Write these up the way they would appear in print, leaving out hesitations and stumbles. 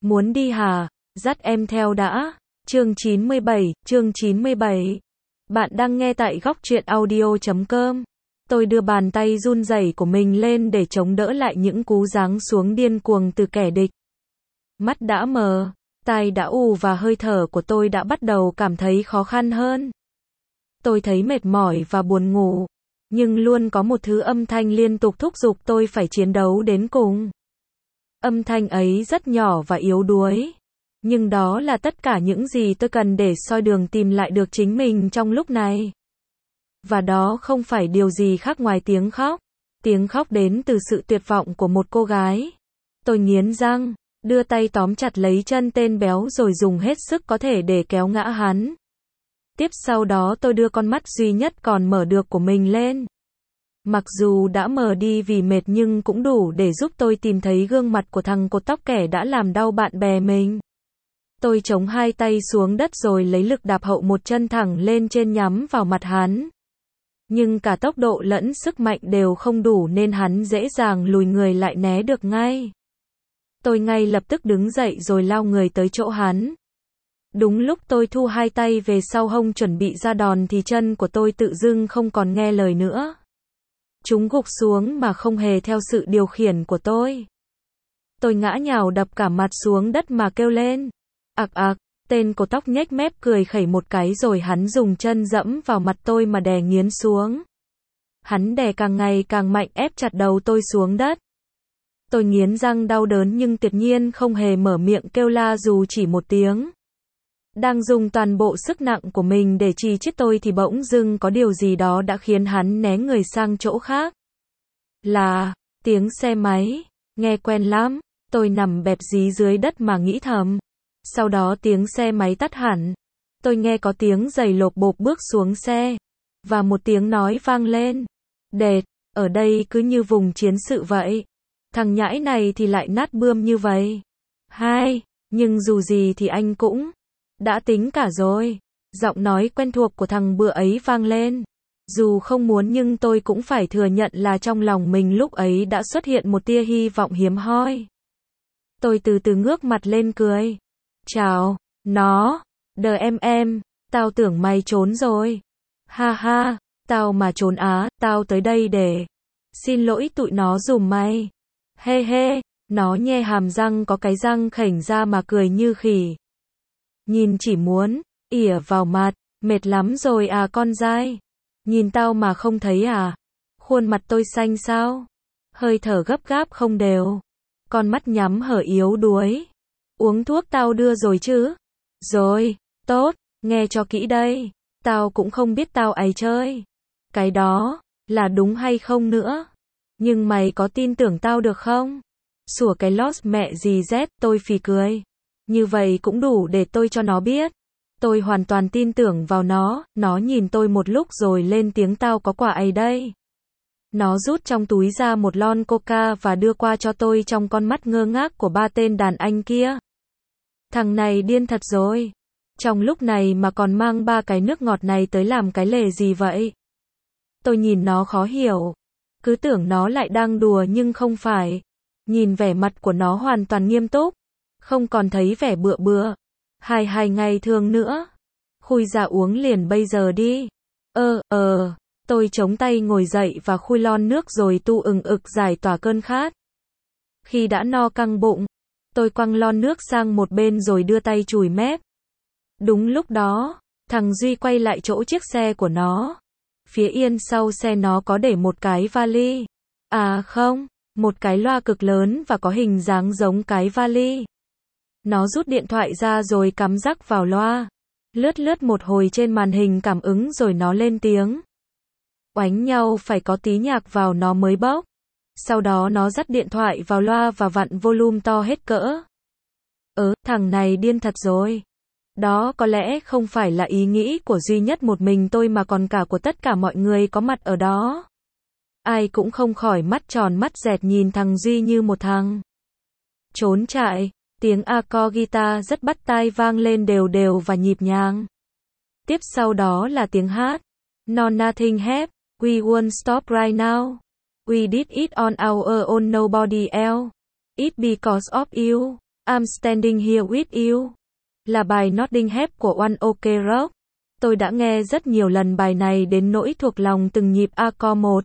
Muốn đi hả? Dắt em theo đã. Chương 97. Bạn đang nghe tại góc truyện audio.com. Tôi đưa bàn tay run rẩy của mình lên để chống đỡ lại những cú giáng xuống điên cuồng từ kẻ địch. Mắt đã mờ, tai đã ù và hơi thở của tôi đã bắt đầu cảm thấy khó khăn hơn. Tôi thấy mệt mỏi và buồn ngủ, nhưng luôn có một thứ âm thanh liên tục thúc giục tôi phải chiến đấu đến cùng. Âm thanh ấy rất nhỏ và yếu đuối, nhưng đó là tất cả những gì tôi cần để soi đường tìm lại được chính mình trong lúc này. Và đó không phải điều gì khác ngoài tiếng khóc. Tiếng khóc đến từ sự tuyệt vọng của một cô gái. Tôi nghiến răng, đưa tay tóm chặt lấy chân tên béo rồi dùng hết sức có thể để kéo ngã hắn. Tiếp sau đó tôi đưa con mắt duy nhất còn mở được của mình lên. Mặc dù đã mờ đi vì mệt nhưng cũng đủ để giúp tôi tìm thấy gương mặt của thằng cột tóc kẻ đã làm đau bạn bè mình. Tôi chống hai tay xuống đất rồi lấy lực đạp hậu một chân thẳng lên trên nhắm vào mặt hắn. Nhưng cả tốc độ lẫn sức mạnh đều không đủ nên hắn dễ dàng lùi người lại né được ngay. Tôi ngay lập tức đứng dậy rồi lao người tới chỗ hắn. Đúng lúc tôi thu hai tay về sau hông chuẩn bị ra đòn thì chân của tôi tự dưng không còn nghe lời nữa. Chúng gục xuống mà không hề theo sự điều khiển của tôi. Tôi ngã nhào đập cả mặt xuống đất mà kêu lên. Ặc ặc, tên cột tóc nhếch mép cười khẩy một cái rồi hắn dùng chân dẫm vào mặt tôi mà đè nghiến xuống. Hắn đè càng ngày càng mạnh ép chặt đầu tôi xuống đất. Tôi nghiến răng đau đớn nhưng tuyệt nhiên không hề mở miệng kêu la dù chỉ một tiếng. Đang dùng toàn bộ sức nặng của mình để trì chết tôi thì bỗng dưng có điều gì đó đã khiến hắn né người sang chỗ khác. Là tiếng xe máy, nghe quen lắm, tôi nằm bẹp dí dưới đất mà nghĩ thầm. Sau đó tiếng xe máy tắt hẳn. Tôi nghe có tiếng giày lộp bộp bước xuống xe. Và một tiếng nói vang lên. Đệt, ở đây cứ như vùng chiến sự vậy. Thằng nhãi này thì lại nát bươm như vậy. Hai, nhưng dù gì thì anh cũng đã tính cả rồi. Giọng nói quen thuộc của thằng bựa ấy vang lên. Dù không muốn nhưng tôi cũng phải thừa nhận là trong lòng mình lúc ấy đã xuất hiện một tia hy vọng hiếm hoi. Tôi từ từ ngước mặt lên cười. Chào, nó, đờ em, tao tưởng mày trốn rồi. Ha ha, tao mà trốn á, tao tới đây để xin lỗi tụi nó giùm mày. Hê hê, nó nhe hàm răng có cái răng khểnh ra mà cười như khỉ. Nhìn chỉ muốn ỉa vào mặt, mệt lắm rồi à con dai. Nhìn tao mà không thấy à? Khuôn mặt tôi xanh sao? Hơi thở gấp gáp không đều. Con mắt nhắm hở yếu đuối. Uống thuốc tao đưa rồi chứ? Rồi, tốt, nghe cho kỹ đây. Tao cũng không biết tao ấy chơi. Cái đó, là đúng hay không nữa. Nhưng mày có tin tưởng tao được không? Sủa cái lót mẹ gì Z, tôi phì cười. Như vậy cũng đủ để tôi cho nó biết. Tôi hoàn toàn tin tưởng vào nó nhìn tôi một lúc rồi lên tiếng tao có quà ấy đây. Nó rút trong túi ra một lon coca và đưa qua cho tôi trong con mắt ngơ ngác của ba tên đàn anh kia. Thằng này điên thật rồi. Trong lúc này mà còn mang ba cái nước ngọt này tới làm cái lề gì vậy? Tôi nhìn nó khó hiểu. Cứ tưởng nó lại đang đùa nhưng không phải. Nhìn vẻ mặt của nó hoàn toàn nghiêm túc. Không còn thấy vẻ bựa bựa. Hai ngày thường nữa. Khui ra uống liền bây giờ đi. Tôi chống tay ngồi dậy và khui lon nước rồi tu ực giải tỏa cơn khát. Khi đã no căng bụng, tôi quăng lon nước sang một bên rồi đưa tay chùi mép. Đúng lúc đó, thằng Duy quay lại chỗ chiếc xe của nó. Phía yên sau xe nó có để một cái vali. À không, một cái loa cực lớn và có hình dáng giống cái vali. Nó rút điện thoại ra rồi cắm rắc vào loa. Lướt một hồi trên màn hình cảm ứng rồi nó lên tiếng. Oánh nhau phải có tí nhạc vào nó mới bốc. Sau đó nó dắt điện thoại vào loa và vặn volume to hết cỡ. Thằng này điên thật rồi. Đó có lẽ không phải là ý nghĩ của duy nhất một mình tôi mà còn cả của tất cả mọi người có mặt ở đó. Ai cũng không khỏi mắt tròn mắt dẹt nhìn thằng Duy như một thằng trốn chạy. Tiếng accord guitar rất bắt tai vang lên đều đều và nhịp nhàng. Tiếp sau đó là tiếng hát. No nothing happened, we won't stop right now. We did it on our own, nobody else. It because of you. I'm Standing Here With You là bài Notting Hill của One Ok Rock. Tôi đã nghe rất nhiều lần bài này đến nỗi thuộc lòng từng nhịp accord một.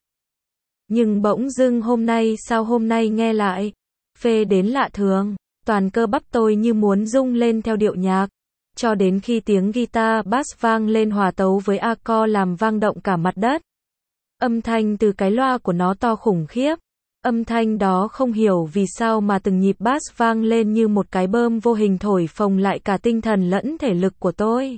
Nhưng bỗng dưng hôm nay nghe lại, phê đến lạ thường, toàn cơ bắp tôi như muốn rung lên theo điệu nhạc, cho đến khi tiếng guitar bass vang lên hòa tấu với accord làm vang động cả mặt đất. Âm thanh từ cái loa của nó to khủng khiếp. Âm thanh đó không hiểu vì sao mà từng nhịp bass vang lên như một cái bơm vô hình thổi phồng lại cả tinh thần lẫn thể lực của tôi.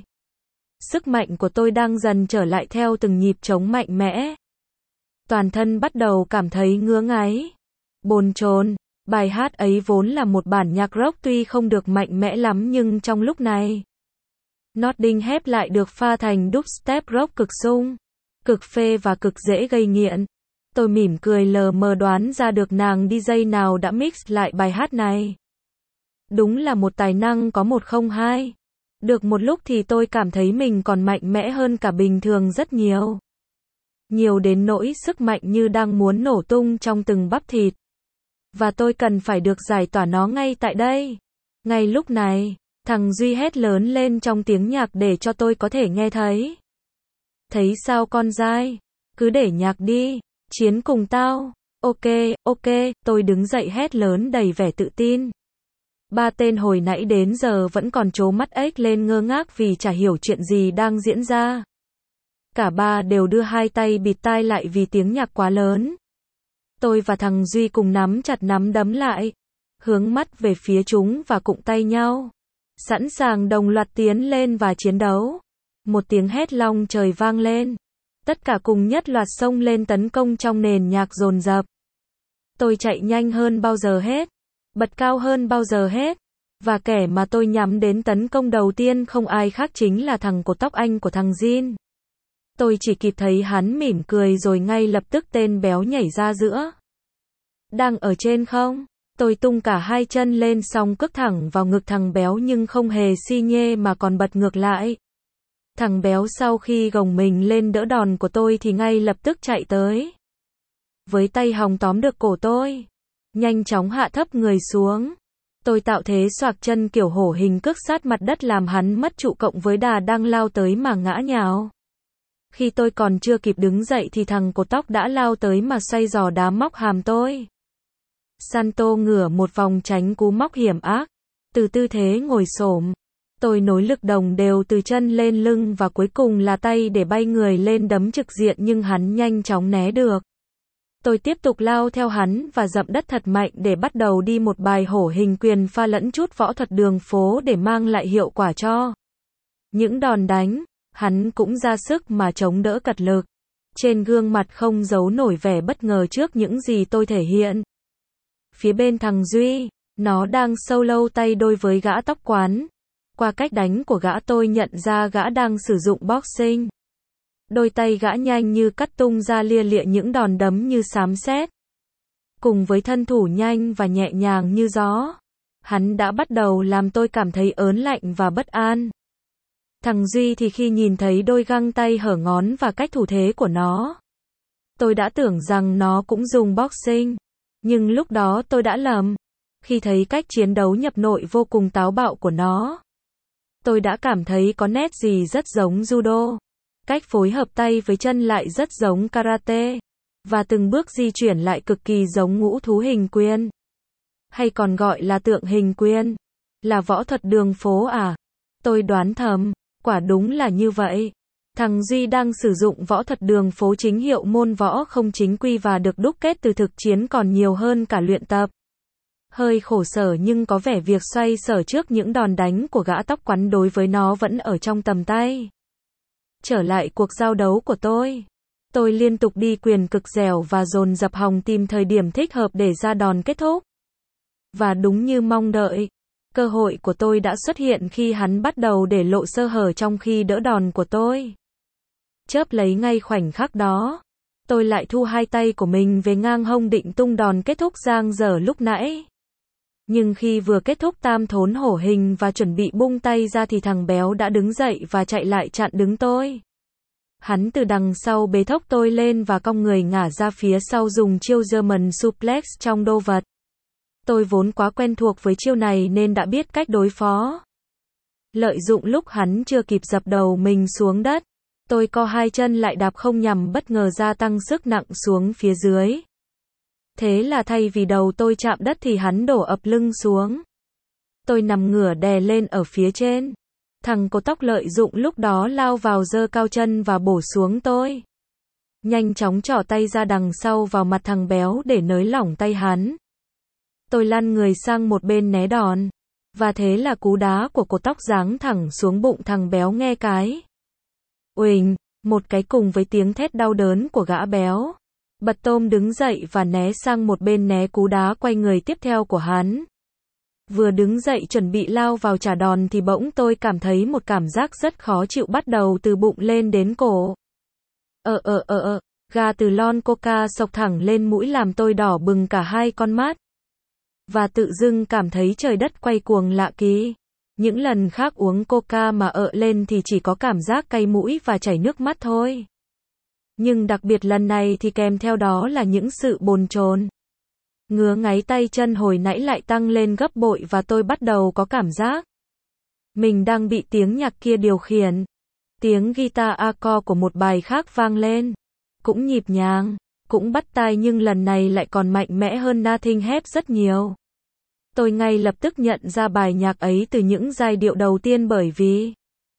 Sức mạnh của tôi đang dần trở lại theo từng nhịp trống mạnh mẽ. Toàn thân bắt đầu cảm thấy ngứa ngáy, bồn chồn. Bài hát ấy vốn là một bản nhạc rock tuy không được mạnh mẽ lắm nhưng trong lúc này, Notting Hill lại được pha thành dubstep rock cực sung, cực phê và cực dễ gây nghiện. Tôi mỉm cười lờ mờ đoán ra được nàng DJ nào đã mix lại bài hát này. Đúng là một tài năng có 102. Được một lúc thì tôi cảm thấy mình còn mạnh mẽ hơn cả bình thường rất nhiều. Nhiều đến nỗi sức mạnh như đang muốn nổ tung trong từng bắp thịt. Và tôi cần phải được giải tỏa nó ngay tại đây. Ngay lúc này, thằng Duy hét lớn lên trong tiếng nhạc để cho tôi có thể nghe thấy. Thấy sao con dai? Cứ để nhạc đi. Chiến cùng tao. Ok, tôi đứng dậy hét lớn đầy vẻ tự tin. Ba tên hồi nãy đến giờ vẫn còn trố mắt ếch lên ngơ ngác vì chả hiểu chuyện gì đang diễn ra. Cả ba đều đưa hai tay bịt tai lại vì tiếng nhạc quá lớn. Tôi và thằng Duy cùng nắm chặt nắm đấm lại, hướng mắt về phía chúng và cụng tay nhau, sẵn sàng đồng loạt tiến lên và chiến đấu. Một tiếng hét long trời vang lên. Tất cả cùng nhất loạt xông lên tấn công trong nền nhạc dồn dập. Tôi chạy nhanh hơn bao giờ hết, bật cao hơn bao giờ hết, và kẻ mà tôi nhắm đến tấn công đầu tiên không ai khác chính là thằng cột tóc anh của thằng Jin. Tôi chỉ kịp thấy hắn mỉm cười rồi ngay lập tức tên béo nhảy ra giữa. Đang ở trên không? Tôi tung cả hai chân lên xong cước thẳng vào ngực thằng béo nhưng không hề xi nhê mà còn bật ngược lại. Thằng béo sau khi gồng mình lên đỡ đòn của tôi thì ngay lập tức chạy tới. Với tay hòng tóm được cổ tôi, nhanh chóng hạ thấp người xuống. Tôi tạo thế xoạc chân kiểu hổ hình cước sát mặt đất làm hắn mất trụ cộng với đà đang lao tới mà ngã nhào. Khi tôi còn chưa kịp đứng dậy thì thằng cột tóc đã lao tới mà xoay giò đá móc hàm tôi. Santo ngửa một vòng tránh cú móc hiểm ác. Từ tư thế ngồi xổm, tôi nối lực đồng đều từ chân lên lưng và cuối cùng là tay để bay người lên đấm trực diện nhưng hắn nhanh chóng né được. Tôi tiếp tục lao theo hắn và dậm đất thật mạnh để bắt đầu đi một bài hổ hình quyền pha lẫn chút võ thuật đường phố để mang lại hiệu quả cho những đòn đánh. Hắn cũng ra sức mà chống đỡ cật lực. Trên gương mặt không giấu nổi vẻ bất ngờ trước những gì tôi thể hiện. Phía bên thằng Duy, nó đang solo tay đôi với gã tóc quán. Qua cách đánh của gã tôi nhận ra gã đang sử dụng boxing. Đôi tay gã nhanh như cắt tung ra lia lịa những đòn đấm như xám sét. Cùng với thân thủ nhanh và nhẹ nhàng như gió, hắn đã bắt đầu làm tôi cảm thấy ớn lạnh và bất an. Thằng Duy thì khi nhìn thấy đôi găng tay hở ngón và cách thủ thế của nó, tôi đã tưởng rằng nó cũng dùng boxing. Nhưng lúc đó tôi đã lầm. Khi thấy cách chiến đấu nhập nội vô cùng táo bạo của nó, tôi đã cảm thấy có nét gì rất giống judo. Cách phối hợp tay với chân lại rất giống karate. Và từng bước di chuyển lại cực kỳ giống ngũ thú hình quyền. Hay còn gọi là tượng hình quyền. Là võ thuật đường phố à? Tôi đoán thầm. Quả đúng là như vậy. Thằng Duy đang sử dụng võ thuật đường phố chính hiệu môn võ không chính quy và được đúc kết từ thực chiến còn nhiều hơn cả luyện tập. Hơi khổ sở nhưng có vẻ việc xoay sở trước những đòn đánh của gã tóc quắn đối với nó vẫn ở trong tầm tay. Trở lại cuộc giao đấu của tôi. Tôi liên tục đi quyền cực dẻo và dồn dập hòng tìm thời điểm thích hợp để ra đòn kết thúc. Và đúng như mong đợi, cơ hội của tôi đã xuất hiện khi hắn bắt đầu để lộ sơ hở trong khi đỡ đòn của tôi. Chớp lấy ngay khoảnh khắc đó, tôi lại thu hai tay của mình về ngang hông định tung đòn kết thúc giang dở lúc nãy. Nhưng khi vừa kết thúc tam thốn hổ hình và chuẩn bị bung tay ra thì thằng béo đã đứng dậy và chạy lại chặn đứng tôi. Hắn từ đằng sau bế thốc tôi lên và cong người ngả ra phía sau dùng chiêu German suplex trong đô vật. Tôi vốn quá quen thuộc với chiêu này nên đã biết cách đối phó. Lợi dụng lúc hắn chưa kịp dập đầu mình xuống đất, tôi co hai chân lại đạp không nhằm bất ngờ gia tăng sức nặng xuống phía dưới. Thế là thay vì đầu tôi chạm đất thì hắn đổ ập lưng xuống. Tôi nằm ngửa đè lên ở phía trên. Thằng cô tóc lợi dụng lúc đó lao vào giơ cao chân và bổ xuống tôi. Nhanh chóng trỏ tay ra đằng sau vào mặt thằng béo để nới lỏng tay hắn. Tôi lăn người sang một bên né đòn. Và thế là cú đá của cô tóc giáng thẳng xuống bụng thằng béo nghe cái. Uỳnh, một cái cùng với tiếng thét đau đớn của gã béo. Bật tôm đứng dậy và né sang một bên né cú đá quay người tiếp theo của hắn. Vừa đứng dậy chuẩn bị lao vào trả đòn thì bỗng tôi cảm thấy một cảm giác rất khó chịu bắt đầu từ bụng lên đến cổ. Ga từ lon coca xộc thẳng lên mũi làm tôi đỏ bừng cả hai con mắt. Và tự dưng cảm thấy trời đất quay cuồng lạ kỳ. Những lần khác uống coca mà lên thì chỉ có cảm giác cay mũi và chảy nước mắt thôi. Nhưng đặc biệt lần này thì kèm theo đó là những sự bồn chồn. Ngứa ngáy tay chân hồi nãy lại tăng lên gấp bội và tôi bắt đầu có cảm giác mình đang bị tiếng nhạc kia điều khiển. Tiếng guitar accord của một bài khác vang lên. Cũng nhịp nhàng, cũng bắt tai nhưng lần này lại còn mạnh mẽ hơn Nothing Hep rất nhiều. Tôi ngay lập tức nhận ra bài nhạc ấy từ những giai điệu đầu tiên bởi vì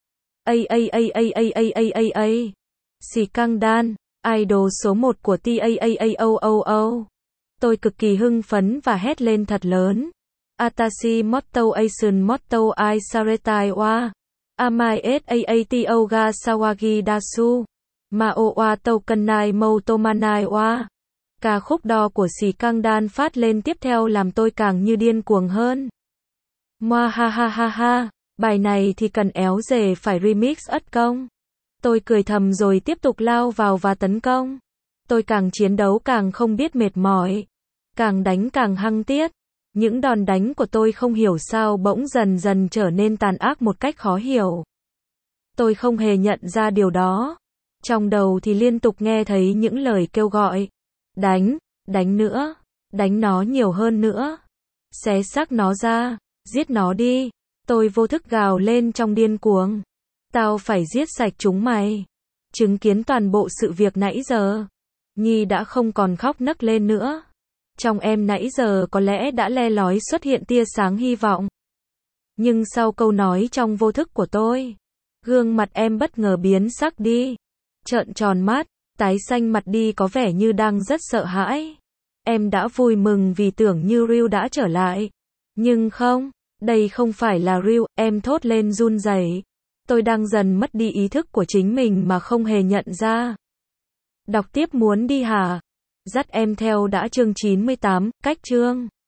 Skangdan, idol số 1 của TAAAOOO. Tôi cực kỳ hưng phấn và hét lên thật lớn. Atashi motto Asian motto I saretai wa. Amai SAATO ga sawagi dasu. Maowa tokenai motomanai wa. Ca khúc đo của Skangdan phát lên tiếp theo làm tôi càng như điên cuồng hơn. Moa ha ha ha ha. Bài này thì cần éo dề phải remix ất công. Tôi cười thầm rồi tiếp tục lao vào và tấn công. Tôi càng chiến đấu càng không biết mệt mỏi. Càng đánh càng hăng tiết. Những đòn đánh của tôi không hiểu sao bỗng dần dần trở nên tàn ác một cách khó hiểu. Tôi không hề nhận ra điều đó. Trong đầu thì liên tục nghe thấy những lời kêu gọi. Đánh, đánh nữa, đánh nó nhiều hơn nữa. Xé xác nó ra, giết nó đi. Tôi vô thức gào lên trong điên cuồng. Tao phải giết sạch chúng mày. Chứng kiến toàn bộ sự việc nãy giờ. Nhi đã không còn khóc nấc lên nữa. Trong em nãy giờ có lẽ đã le lói xuất hiện tia sáng hy vọng. Nhưng sau câu nói trong vô thức của tôi, gương mặt em bất ngờ biến sắc đi. Trợn tròn mắt, tái xanh mặt đi có vẻ như đang rất sợ hãi. Em đã vui mừng vì tưởng như Ryu đã trở lại. Nhưng không, đây không phải là Ryu, em thốt lên run rẩy. Tôi đang dần mất đi ý thức của chính mình mà không hề nhận ra. Đọc tiếp muốn đi hả? Dắt em theo đã chương 98, cách chương.